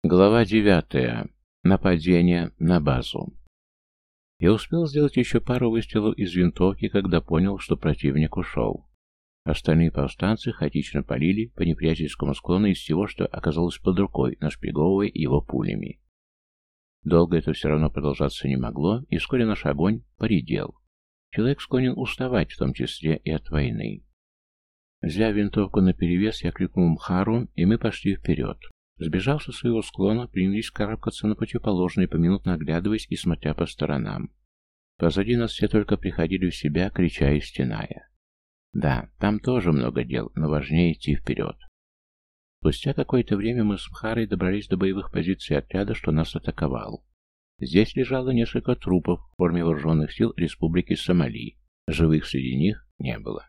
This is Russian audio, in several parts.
Глава 9. Нападение на базу. Я успел сделать еще пару выстрелов из винтовки, когда понял, что противник ушел. Остальные повстанцы хаотично палили по неприятельскому склону из всего, что оказалось под рукой, нашпиговывая его пулями. Долго это все равно продолжаться не могло, и вскоре наш огонь поредел. Человек склонен уставать, в том числе и от войны. Взяв винтовку наперевес, я крикнул Мхару, и мы пошли вперед. Сбежав со своего склона, принялись карабкаться на противоположный, поминутно оглядываясь и смотря по сторонам. Позади нас все только приходили в себя, крича и стеная. Да, там тоже много дел, но важнее идти вперед. Спустя какое-то время мы с Мхарой добрались до боевых позиций отряда, что нас атаковал. Здесь лежало несколько трупов в форме вооруженных сил Республики Сомали. Живых среди них не было.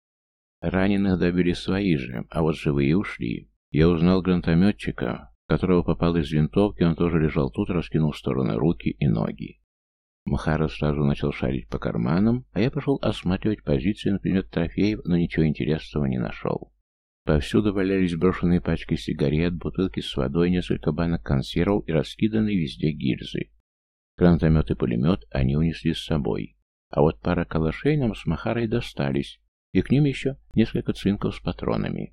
Раненых добили свои же, а вот живые ушли. Я узнал гранатометчика, которого попал из винтовки, он тоже лежал тут, раскинув в стороны руки и ноги. Мхара сразу начал шарить по карманам, а я пошел осматривать позиции, например, трофеев, но ничего интересного не нашел. Повсюду валялись брошенные пачки сигарет, бутылки с водой, несколько банок консервов и раскиданные везде гильзы. Гранатомет и пулемет они унесли с собой, а вот пара калашей нам с Мхарой достались, и к ним еще несколько цинков с патронами.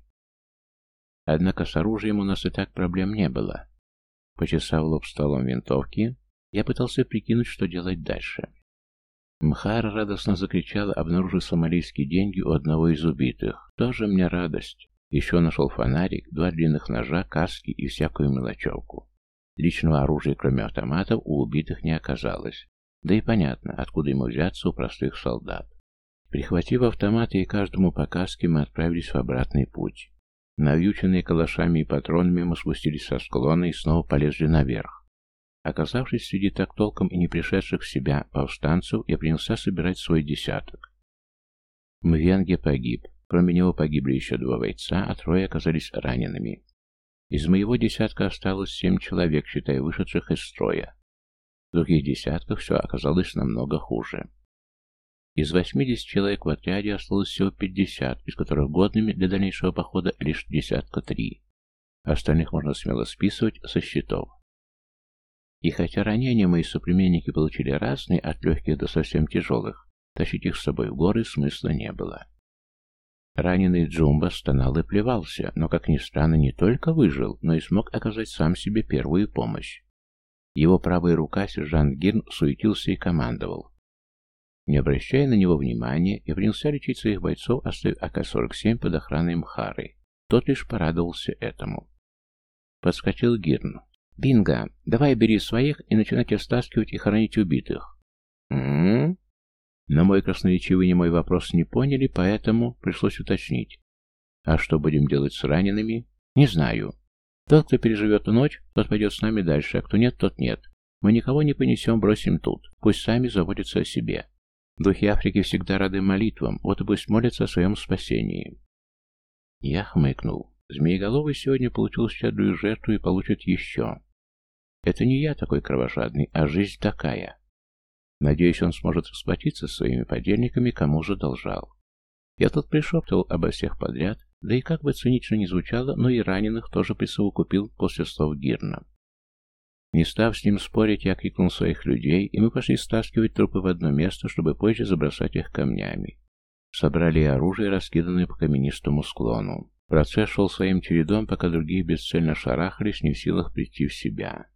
Однако с оружием у нас и так проблем не было. Почесав лоб стволом винтовки, я пытался прикинуть, что делать дальше. Мхара радостно закричала, обнаружив сомалийские деньги у одного из убитых. Тоже мне радость. Еще нашел фонарик, 2 длинных ножа, каски и всякую мелочевку. Личного оружия, кроме автоматов, у убитых не оказалось. Да и понятно, откуда ему взяться у простых солдат. Прихватив автоматы и каждому по каске, мы отправились в обратный путь. Навьюченные калашами и патронами мы спустились со склона и снова полезли наверх. Оказавшись среди так толком и не пришедших в себя повстанцев, я принялся собирать свой десяток. Мвенге погиб. Кроме него погибли еще 2 бойца, а 3 оказались ранеными. Из моего десятка осталось 7 человек, считая вышедших из строя. В других десятках все оказалось намного хуже. Из 80 человек в отряде осталось всего 50, из которых годными для дальнейшего похода лишь 3. Остальных можно смело списывать со счетов. И хотя ранения мои соплеменники получили разные, от легких до совсем тяжелых, тащить их с собой в горы смысла не было. Раненый Джумба стонал и плевался, но, как ни странно, не только выжил, но и смог оказать сам себе первую помощь. Его правая рука, сержант Гирн, суетился и командовал. Не обращая на него внимания, я принялся лечить своих бойцов, оставив АК-47 под охраной Мхары. Тот лишь порадовался этому. Подскочил Гирн. «Бинго! Давай бери своих и начинайте стаскивать и хоронить убитых». «М-м-м?» Но мой красноречивый немой вопрос не поняли, поэтому пришлось уточнить. «А что будем делать с ранеными?» «Не знаю. Тот, кто переживет ночь, тот пойдет с нами дальше, а кто нет, тот нет. Мы никого не понесем, бросим тут. Пусть сами заботятся о себе. Духи Африки всегда рады молитвам, вот и пусть молятся о своем спасении». Я хмыкнул. Змееголовый сегодня получил щедрую жертву и получит еще. Это не я такой кровожадный, а жизнь такая. Надеюсь, он сможет расплатиться со своими подельниками, кому задолжал. Я тут пришептывал обо всех подряд, да и как бы цинично ни звучало, но и раненых тоже присовокупил после слов Гирна. Не став с ним спорить, я крикнул своих людей, и мы пошли стаскивать трупы в одно место, чтобы позже забросать их камнями. Собрали оружие, раскиданное по каменистому склону. Процесс шел своим чередом, пока другие бесцельно шарахались, не в силах прийти в себя.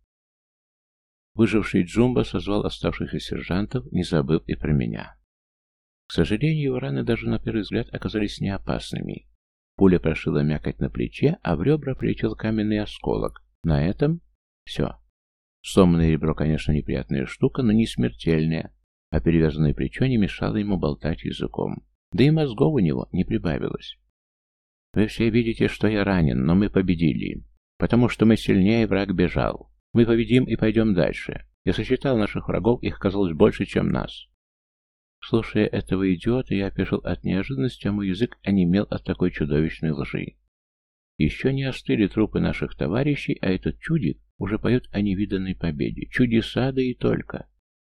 Выживший Джумба созвал оставшихся сержантов, не забыв и про меня. К сожалению, его раны даже на первый взгляд оказались неопасными. Пуля прошила мякоть на плече, а в ребра прилетел каменный осколок. На этом все. Сломанное ребро, конечно, неприятная штука, но не смертельная, а перевязанное плечо не мешало ему болтать языком. Да и мозгов у него не прибавилось. Вы все видите, что я ранен, но мы победили. Потому что мы сильнее, враг бежал. Мы победим и пойдем дальше. Я сосчитал наших врагов, их оказалось больше, чем нас. Слушая этого идиота, я опешил от неожиданности, а мой язык онемел от такой чудовищной лжи. Еще не остыли трупы наших товарищей, а этот чудик уже поет о невиданной победе. Чудеса, да и только.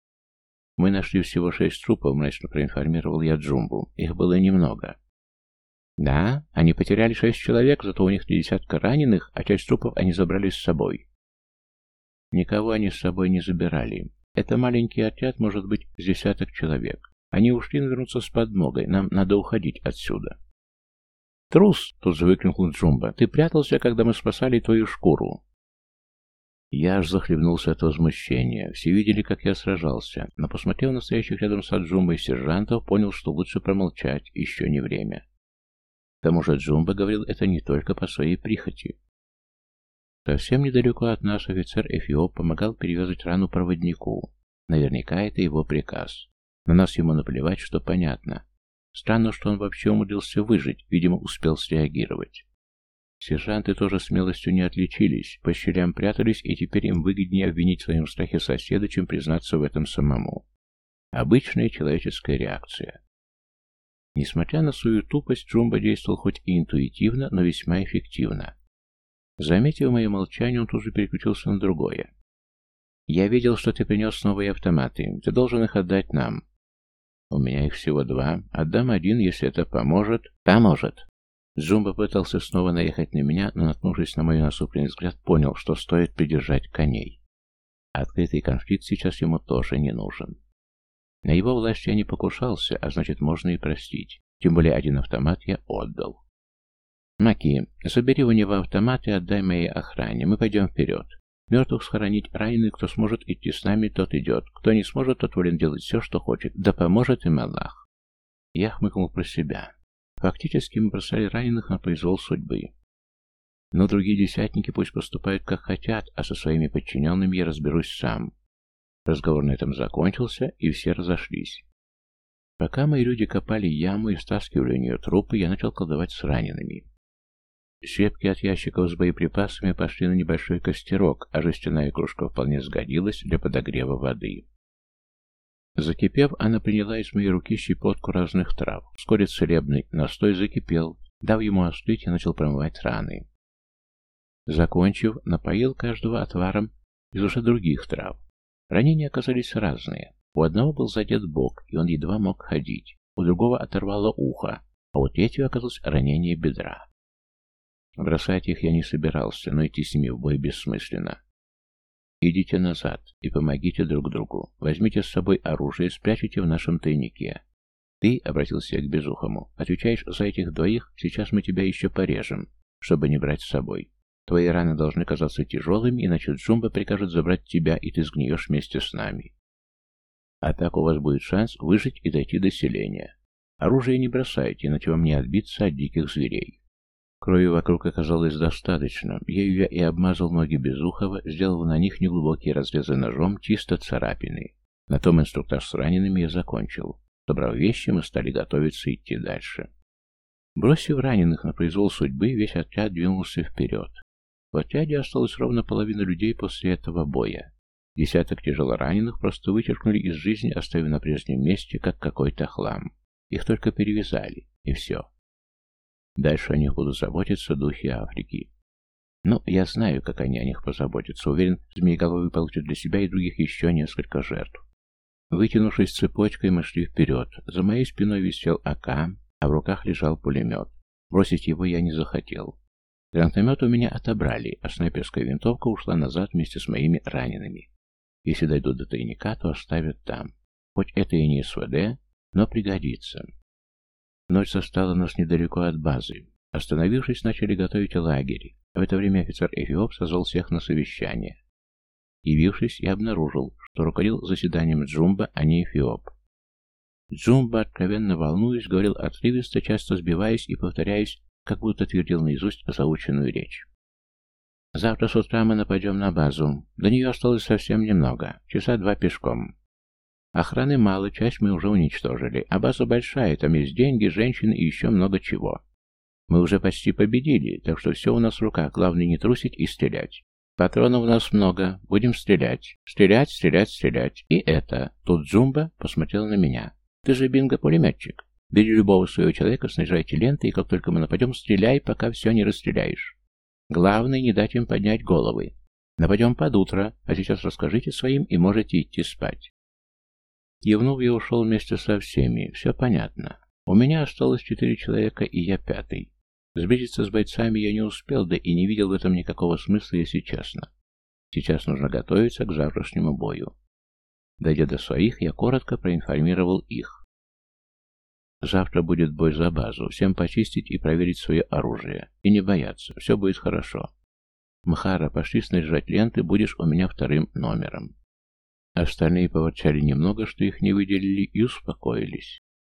Мы нашли всего 6 трупов, мрачно проинформировал я Джумбу. Их было немного. Да, они потеряли 6 человек, зато у них 30 раненых, а часть трупов они забрали с собой. Никого они с собой не забирали. Это маленький отряд, может быть, с десяток человек. Они ушли навернуться с подмогой. Нам надо уходить отсюда. «Трус!» — тут же выкрикнул Джумба. «Ты прятался, когда мы спасали твою шкуру!» Я аж захлебнулся от возмущения. Все видели, как я сражался, но, посмотрев на стоящих рядом с Джумбой сержантов, понял, что лучше промолчать, еще не время. К тому же Джумба говорил это не только по своей прихоти. Совсем недалеко от нас офицер Эфиоп помогал перевязать рану проводнику. Наверняка это его приказ. На нас ему наплевать, что понятно. Странно, что он вообще умудрился выжить, видимо, успел среагировать. Сержанты тоже смелостью не отличились, по щелям прятались, и теперь им выгоднее обвинить в своем страхе соседа, чем признаться в этом самому. Обычная человеческая реакция. Несмотря на свою тупость, Джумба действовал хоть и интуитивно, но весьма эффективно. Заметив мое молчание, он тут же переключился на другое. «Я видел, что ты принес новые автоматы. Ты должен их отдать нам». «У меня их всего 2. Отдам 1, если это поможет». «Поможет». Джумба пытался снова наехать на меня, но, наткнувшись на мой насупленный взгляд, понял, что стоит придержать коней. Открытый конфликт сейчас ему тоже не нужен. На его власть я не покушался, а значит, можно и простить. Тем более 1 автомат я отдал. «Маки, забери у него автомат и отдай моей охране. Мы пойдем вперед. Мертвых схоронить, раненых, кто сможет идти с нами, тот идет. Кто не сможет, тот волен делать все, что хочет. Да поможет им Аллах». Я хмыкнул про себя. Фактически мы бросали раненых на произвол судьбы. Но другие десятники пусть поступают как хотят, а со своими подчиненными я разберусь сам. Разговор на этом закончился, и все разошлись. Пока мои люди копали яму и стаскивали у нее трупы, я начал колдовать с ранеными. Щепки от ящиков с боеприпасами пошли на небольшой костерок, а жестяная кружка вполне сгодилась для подогрева воды. Закипев, она приняла из моей руки щепотку разных трав. Вскоре целебный настой закипел. Дав ему остыть, я начал промывать раны. Закончив, напоил каждого отваром из уже других трав. Ранения оказались разные. У одного был задет бок, и он едва мог ходить. У другого оторвало ухо, а у третьего оказалось ранение бедра. Бросать их я не собирался, но идти с ними в бой бессмысленно. Идите назад и помогите друг другу. Возьмите с собой оружие, спрячьте в нашем тайнике. Ты, — обратился я к Безухому, — отвечаешь за этих 2, сейчас мы тебя еще порежем, чтобы не брать с собой. Твои раны должны казаться тяжелыми, иначе Джумба прикажет забрать тебя, и ты сгниешь вместе с нами. А так у вас будет шанс выжить и дойти до селения. Оружие не бросайте, иначе вам не отбиться от диких зверей. Крови вокруг оказалось достаточно. Ею я и обмазал ноги Безухова, сделал на них неглубокие разрезы ножом, чисто царапины. На том инструктаж с ранеными я закончил. Собрав вещи, мы стали готовиться идти дальше. Бросив раненых на произвол судьбы, весь отряд двинулся вперед. В отряде осталось ровно половина людей после этого боя. Десяток тяжелораненых просто вычеркнули из жизни, оставив на прежнем месте, как какой-то хлам. Их только перевязали, и все. Дальше о них будут заботиться духи Африки. Ну, я знаю, как они о них позаботятся. Уверен, Змееголовый получит для себя и других еще несколько жертв. Вытянувшись цепочкой, мы шли вперед. За моей спиной висел АК, а в руках лежал пулемет. Бросить его я не захотел. Гранатомет у меня отобрали, а снайперская винтовка ушла назад вместе с моими ранеными. Если дойдут до тайника, то оставят там. Хоть это и не СВД, но пригодится. Ночь застала нас недалеко от базы. Остановившись, начали готовить лагерь. В это время офицер Эфиоп созвал всех на совещание. Явившись, я обнаружил, что руководил заседанием Джумба, а не Эфиоп. Джумба, откровенно волнуясь, говорил отрывисто, часто сбиваясь и повторяясь, как будто твердил наизусть заученную речь. «Завтра с утра мы нападем на базу. До нее осталось совсем немного, часа 2 пешком. Охраны мало, часть мы уже уничтожили, а база большая, там есть деньги, женщины и еще много чего. Мы уже почти победили, так что все у нас в руках, главное не трусить и стрелять. Патронов у нас много, будем стрелять. Стрелять, стрелять, стрелять. И это...» Тут Джумба посмотрел на меня. «Ты же бинго-пулеметчик. Бери любого своего человека, снаряжайте ленты, и как только мы нападем, стреляй, пока все не расстреляешь. Главное, не дать им поднять головы. Нападем под утро, а сейчас расскажите своим, и можете идти спать». Кивнув, я ушел вместе со всеми. Все понятно. У меня осталось 4 человека, и я 5-й. Сблизиться с бойцами я не успел, да и не видел в этом никакого смысла, если честно. Сейчас нужно готовиться к завтрашнему бою. Дойдя до своих, я коротко проинформировал их. Завтра будет бой за базу. Всем почистить и проверить свое оружие. И не бояться. Все будет хорошо. Мхара, пошли снаряжать ленты, будешь у меня вторым номером. Остальные поворчали немного, что их не выделили, и успокоились.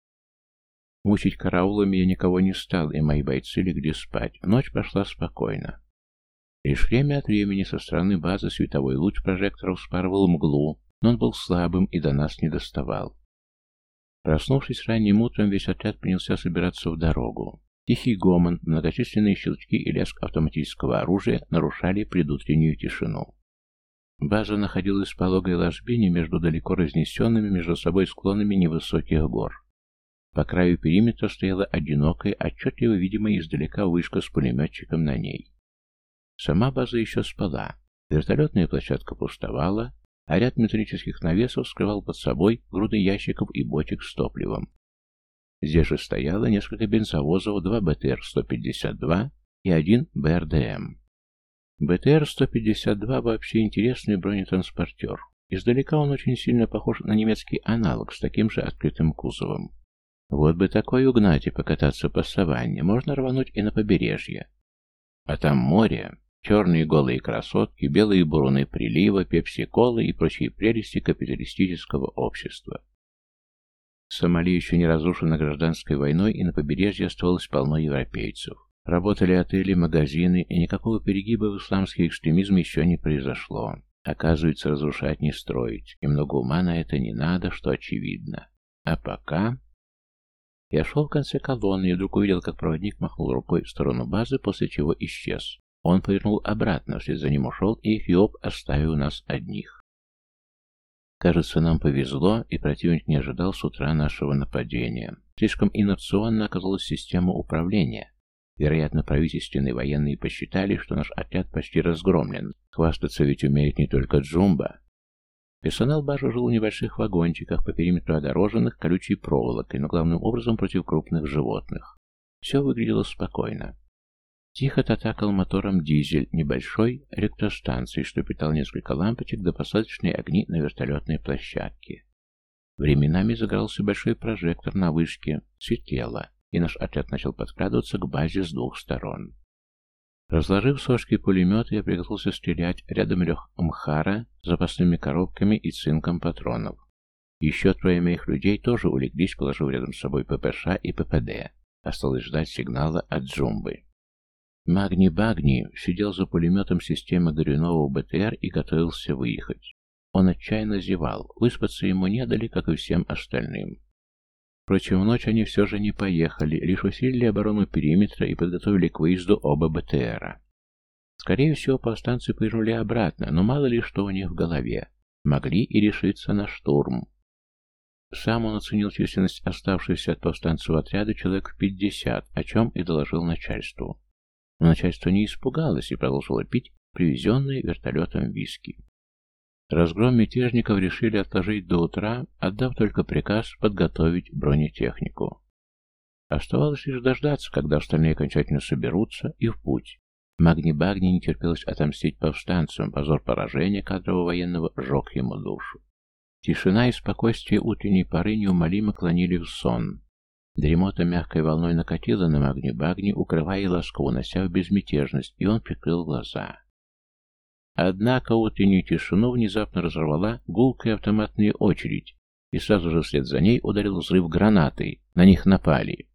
Мучить караулами я никого не стал, и мои бойцы легли спать. Ночь прошла спокойно. Лишь время от времени со стороны базы световой луч прожекторов вспарывал мглу, но он был слабым и до нас не доставал. Проснувшись ранним утром, весь отряд принялся собираться в дорогу. Тихий гомон, многочисленные щелчки и лязг автоматического оружия нарушали предутреннюю тишину. База находилась в пологой ложбине между далеко разнесенными между собой склонами невысоких гор. По краю периметра стояла одинокая, отчетливо видимая издалека вышка с пулеметчиком на ней. Сама база еще спала. Вертолетная площадка пустовала, а ряд металлических навесов скрывал под собой груды ящиков и бочек с топливом. Здесь же стояло несколько бензовозов, 2 БТР-152 и 1 БРДМ. БТР-152 вообще интересный бронетранспортер. Издалека он очень сильно похож на немецкий аналог с таким же открытым кузовом. Вот бы такой угнать и покататься по саванне, можно рвануть и на побережье. А там море, черные голые красотки, белые буруны прилива, пепси-колы и прочие прелести капиталистического общества. Сомали еще не разрушена гражданской войной, и на побережье оставалось полно европейцев. Работали отели, магазины, и никакого перегиба в исламский экстремизм еще не произошло. Оказывается, разрушать не строить, и много ума на это не надо, что очевидно. А пока... Я шел в конце колонны и вдруг увидел, как проводник махнул рукой в сторону базы, после чего исчез. Он повернул обратно, вслед за ним ушел, и Эфиоп оставил нас одних. Кажется, нам повезло, и противник не ожидал с утра нашего нападения. Слишком инерционно оказалась система управления. Вероятно, правительственные военные посчитали, что наш отряд почти разгромлен. Хвастаться ведь умеет не только Джумба. Персонал базы жил в небольших вагончиках, по периметру огороженных колючей проволокой, но главным образом против крупных животных. Все выглядело спокойно. Тихо татакал мотором дизель небольшой электростанции, что питал несколько лампочек до посадочные огни на вертолетной площадке. Временами загорался большой прожектор на вышке, светлело, и наш отряд начал подкрадываться к базе с двух сторон. Разложив сошки пулемета, я приготовился стрелять. Рядом лег Мхара с запасными коробками и цинком патронов. Еще 3 моих людей тоже улеглись, положив рядом с собой ППШ и ППД. Осталось ждать сигнала от Джумбы. Магни-Багни сидел за пулеметом системы горюнового БТР и готовился выехать. Он отчаянно зевал, выспаться ему не дали, как и всем остальным. Впрочем, в ночь они все же не поехали, лишь усилили оборону периметра и подготовили к выезду оба БТРа. Скорее всего, повстанцы повернули обратно, но мало ли что у них в голове. Могли и решиться на штурм. Сам он оценил численность оставшихся от повстанцев отряда человек в 50, о чем и доложил начальству. Но начальство не испугалось и продолжило пить привезенные вертолетом виски. Разгром мятежников решили отложить до утра, отдав только приказ подготовить бронетехнику. Оставалось лишь дождаться, когда остальные окончательно соберутся, и в путь. Магни-Багни не терпелось отомстить повстанцам, позор поражения кадрового военного сжег ему душу. Тишина и спокойствие утренней поры неумолимо клонили в сон. Дремота мягкой волной накатила на Магни-Багни, укрывая и ласково унося в безмятежность, и он прикрыл глаза. Однако утреннюю тишину внезапно разорвала гулкая автоматная очередь, и сразу же вслед за ней ударил взрыв гранаты. На них напали.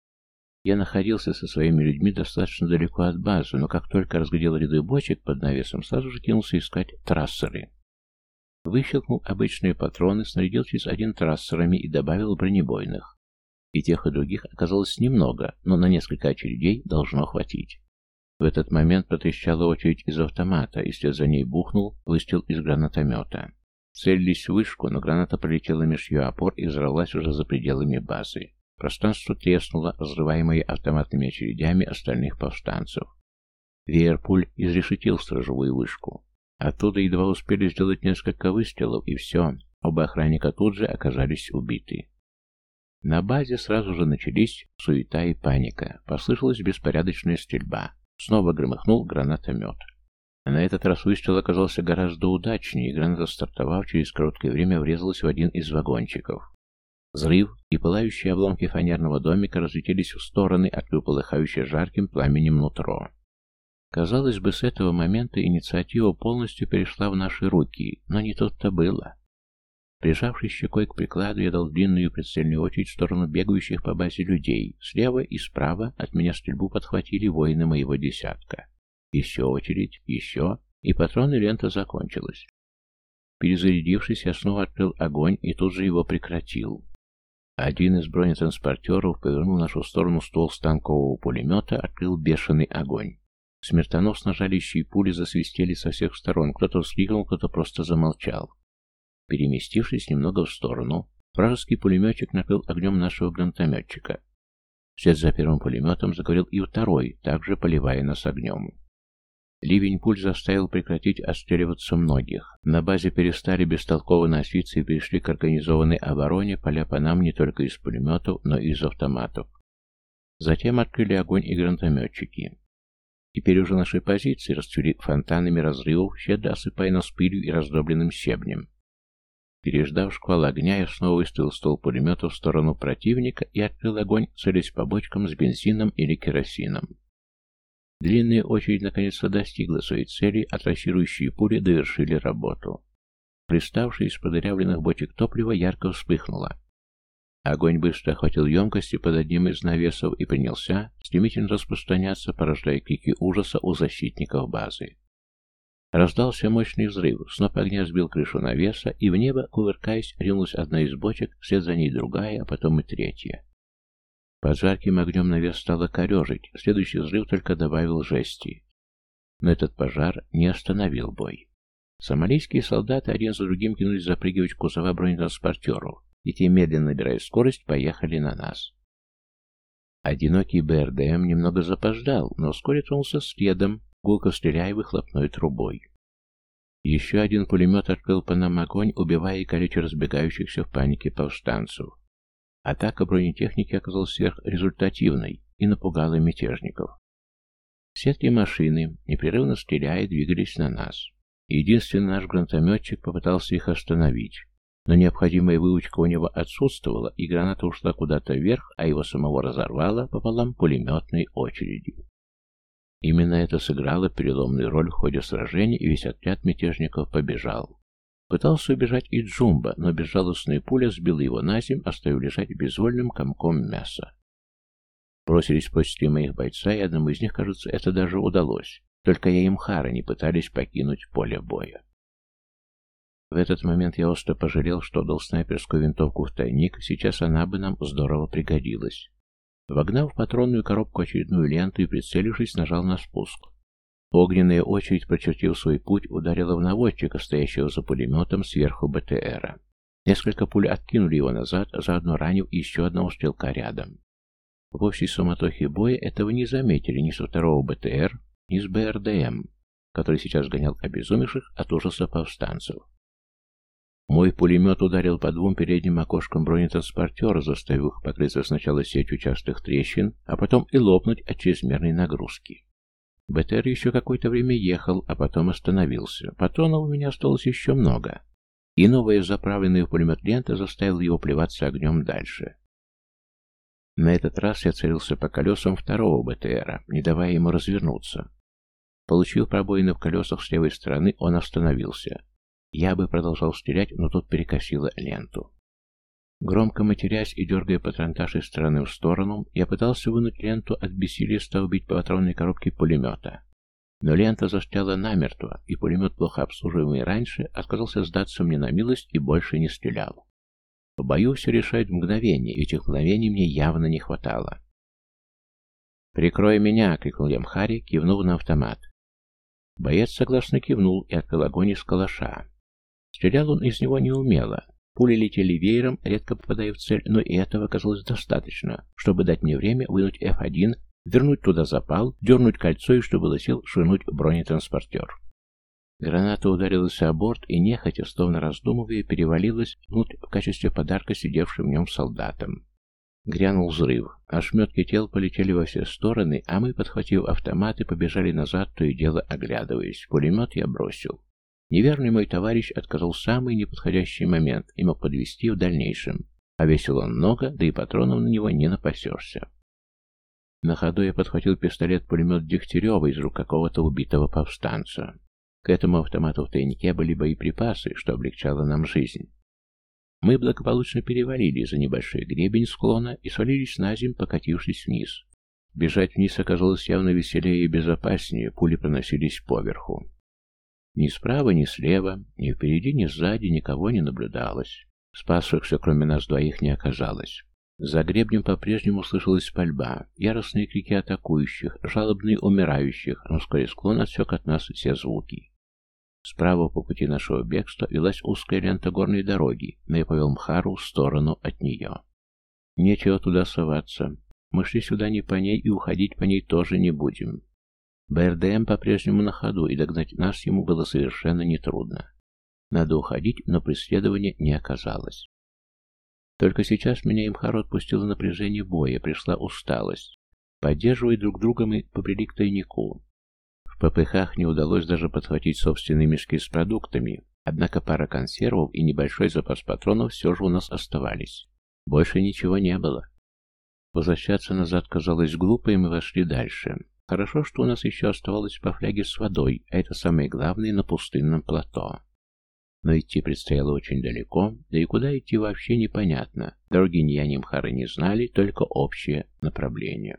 Я находился со своими людьми достаточно далеко от базы, но как только разглядел ряды бочек под навесом, сразу же кинулся искать трассеры. Выщелкнул обычные патроны, снарядил через 1 трассерами и добавил бронебойных. И тех, и других оказалось немного, но на несколько очередей должно хватить. В этот момент протрещала очередь из автомата, и вслед за ней бухнул выстрел из гранатомета. Целились в вышку, но граната пролетела меж ее опор и взорвалась уже за пределами базы. Пространство треснуло, разрываемое автоматными очередями остальных повстанцев. Веер пуль изрешетил сторожевую вышку. Оттуда едва успели сделать несколько выстрелов, и все, оба охранника тут же оказались убиты. На базе сразу же начались суета и паника. Послышалась беспорядочная стрельба. Снова громыхнул гранатомет. На этот раз выстрел оказался гораздо удачнее, и граната, стартовав, через короткое время врезалась в один из вагончиков. Взрыв, и пылающие обломки фанерного домика разлетелись в стороны, открыв полыхающее жарким пламенем нутро. Казалось бы, с этого момента инициатива полностью перешла в наши руки, но не тут-то было. Прижавшись щекой к прикладу, я дал длинную прицельную очередь в сторону бегающих по базе людей. Слева и справа от меня стрельбу подхватили воины моего десятка. Еще очередь, еще, и патронная лента закончилась. Перезарядившись, я снова открыл огонь и тут же его прекратил. Один из бронетранспортеров повернул в нашу сторону ствол станкового пулемета, открыл бешеный огонь. Смертоносно жалящие пули засвистели со всех сторон, кто-то вскрикнул, кто-то просто замолчал. Переместившись немного в сторону, вражеский пулеметчик накрыл огнем нашего гранатометчика. Вслед за первым пулеметом заговорил и второй, также поливая нас огнем. Ливень пуль заставил прекратить отстреливаться многих. На базе перестали бестолково носиться и перешли к организованной обороне, поля по нам не только из пулеметов, но и из автоматов. Затем открыли огонь и гранатометчики. Теперь уже наши позиции расцвели фонтанами разрывов, щедро осыпая нас пылью и раздробленным щебнем. Переждав шквал огня, я снова выставил ствол пулемета в сторону противника и открыл огонь, целясь по бочкам с бензином или керосином. Длинная очередь наконец-то достигла своей цели, а трассирующие пули довершили работу. Приставшая из продырявленных бочек топлива ярко вспыхнула. Огонь быстро охватил емкости под одним из навесов и принялся стремительно распространяться, порождая крики ужаса у защитников базы. Раздался мощный взрыв, сноп огня сбил крышу навеса, и в небо, кувыркаясь, ринулась одна из бочек, вслед за ней другая, а потом и третья. Под жарким огнем навес стало корежить, следующий взрыв только добавил жести. Но этот пожар не остановил бой. Сомалийские солдаты один за другим кинулись запрыгивать в кузова бронетранспортеров, и те, медленно набирая скорость, поехали на нас. Одинокий БРДМ немного запоздал, но вскоре тронулся следом, гулко стреляя выхлопной трубой. Еще один пулемет открыл по нам огонь, убивая и калеча разбегающихся в панике повстанцев. Атака бронетехники оказалась сверхрезультативной и напугала мятежников. Все три машины, непрерывно стреляя, двигались на нас. Единственный наш гранатометчик попытался их остановить, но необходимая выучка у него отсутствовала, и граната ушла куда-то вверх, а его самого разорвало пополам пулеметной очередью. Именно это сыграло переломную роль в ходе сражения, и весь отряд мятежников побежал. Пытался убежать и Джумба, но безжалостная пуля сбила его на землю, оставив лежать безвольным комком мяса. Бросились почти 3 моих бойца, и одному из них, кажется, это даже удалось. Только я и Мхара не пытались покинуть поле боя. В этот момент я остро пожалел, что дал снайперскую винтовку в тайник, сейчас она бы нам здорово пригодилась. Вогнав в патронную коробку очередную ленту и прицелившись, нажал на спуск. Огненная очередь, прочертив свой путь, ударила в наводчика, стоящего за пулеметом сверху БТРа. Несколько пуль откинули его назад, заодно ранив еще одного стрелка рядом. В общей суматохе боя этого не заметили ни со второго БТР, ни с БРДМ, который сейчас гонял обезумевших от ужаса повстанцев. Мой пулемет ударил по 2 передним окошкам бронетранспортера, заставив их покрыться сначала сетью частых трещин, а потом и лопнуть от чрезмерной нагрузки. БТР еще какое-то время ехал, а потом остановился. Патронов у меня осталось еще много, и новая заправленная в пулемет лента заставила его плеваться огнем дальше. На этот раз я целился по колесам второго БТРа, не давая ему развернуться. Получив пробоины в колесах с левой стороны, он остановился. Я бы продолжал стрелять, но тут перекосило ленту. Громко матерясь и дергая патронтаж из стороны в сторону, я пытался вынуть ленту, от бессилия стал бить по патронной коробке пулемета. Но лента застряла намертво, и пулемет, плохо обслуживаемый раньше, отказался сдаться мне на милость и больше не стрелял. В бою все решает мгновение, и этих мгновений мне явно не хватало. «Прикрой меня!» — крикнул я Мхари, кивнув на автомат. Боец согласно кивнул и открыл огонь из калаша. Стрелял он из него неумело. Пули летели веером, редко попадая в цель, но и этого оказалось достаточно, чтобы дать мне время вынуть F1, вернуть туда запал, дернуть кольцо и, что было сил, швырнуть бронетранспортер. Граната ударилась о борт и, нехотя, словно раздумывая, перевалилась внутрь в качестве подарка сидевшим в нем солдатам. Грянул взрыв. Ошметки тел полетели во все стороны, а мы, подхватив автоматы, побежали назад, то и дело оглядываясь. Пулемет я бросил. Неверный мой товарищ отказал в самый неподходящий момент и мог подвести в дальнейшем. А весил он много, да и патронов на него не напасешься. На ходу я подхватил пистолет-пулемет Дегтярева из рук какого-то убитого повстанца. К этому автомату в тайнике были боеприпасы, что облегчало нам жизнь. Мы благополучно перевалили за небольшой гребень склона и свалились на землю, покатившись вниз. Бежать вниз оказалось явно веселее и безопаснее, пули проносились поверху. Ни справа, ни слева, ни впереди, ни сзади никого не наблюдалось. Спасшихся, кроме нас двоих, не оказалось. За гребнем по-прежнему слышалась пальба, яростные крики атакующих, жалобные умирающих, но вскоре склон отсек от нас все звуки. Справа по пути нашего бегства велась узкая лента горной дороги, но я повел Мхару в сторону от нее. Нечего туда соваться. Мы шли сюда не по ней и уходить по ней тоже не будем. БРДМ по-прежнему на ходу, и догнать нас ему было совершенно нетрудно. Надо уходить, но преследования не оказалось. Только сейчас меня и Мхару отпустило напряжение боя, пришла усталость. Поддерживая друг друга, мы побрели к тайнику. В ППХ не удалось даже подхватить собственные мешки с продуктами, однако пара консервов и небольшой запас патронов все же у нас оставались. Больше ничего не было. Возвращаться назад казалось глупо, и мы вошли дальше. Хорошо, что у нас еще оставалось по фляге с водой, а это самое главное на пустынном плато. Но идти предстояло очень далеко, да и куда идти вообще непонятно. Дороги ни я, ни Мхара не знали, только общее направление.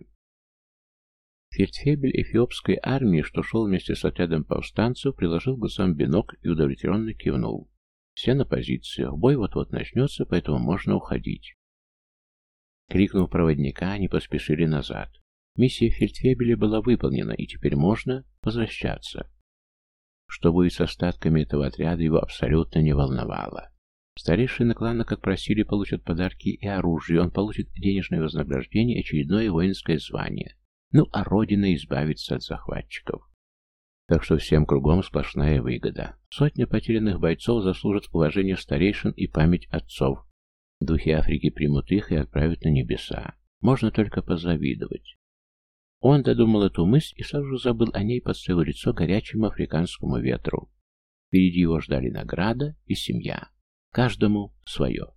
Фельдфебель эфиопской армии, что шел вместе с отрядом повстанцев, приложил к глазам бинокль и удовлетворенно кивнул. Все на позициях, бой вот-вот начнется, поэтому можно уходить. Крикнув проводника, они поспешили назад. Миссия фельдфебеля была выполнена, и теперь можно возвращаться. Что будет с остатками этого отряда, его абсолютно не волновало. Старейшины клана, как просили, получат подарки и оружие, он получит денежное вознаграждение и очередное воинское звание. Ну, а Родина избавится от захватчиков. Так что всем кругом сплошная выгода. Сотня потерянных бойцов заслужат уважение старейшин и память отцов. Духи Африки примут их и отправят на небеса. Можно только позавидовать. Он додумал эту мысль и сразу же забыл о ней, подставил лицо горячему африканскому ветру. Впереди его ждали награда и семья. Каждому свое.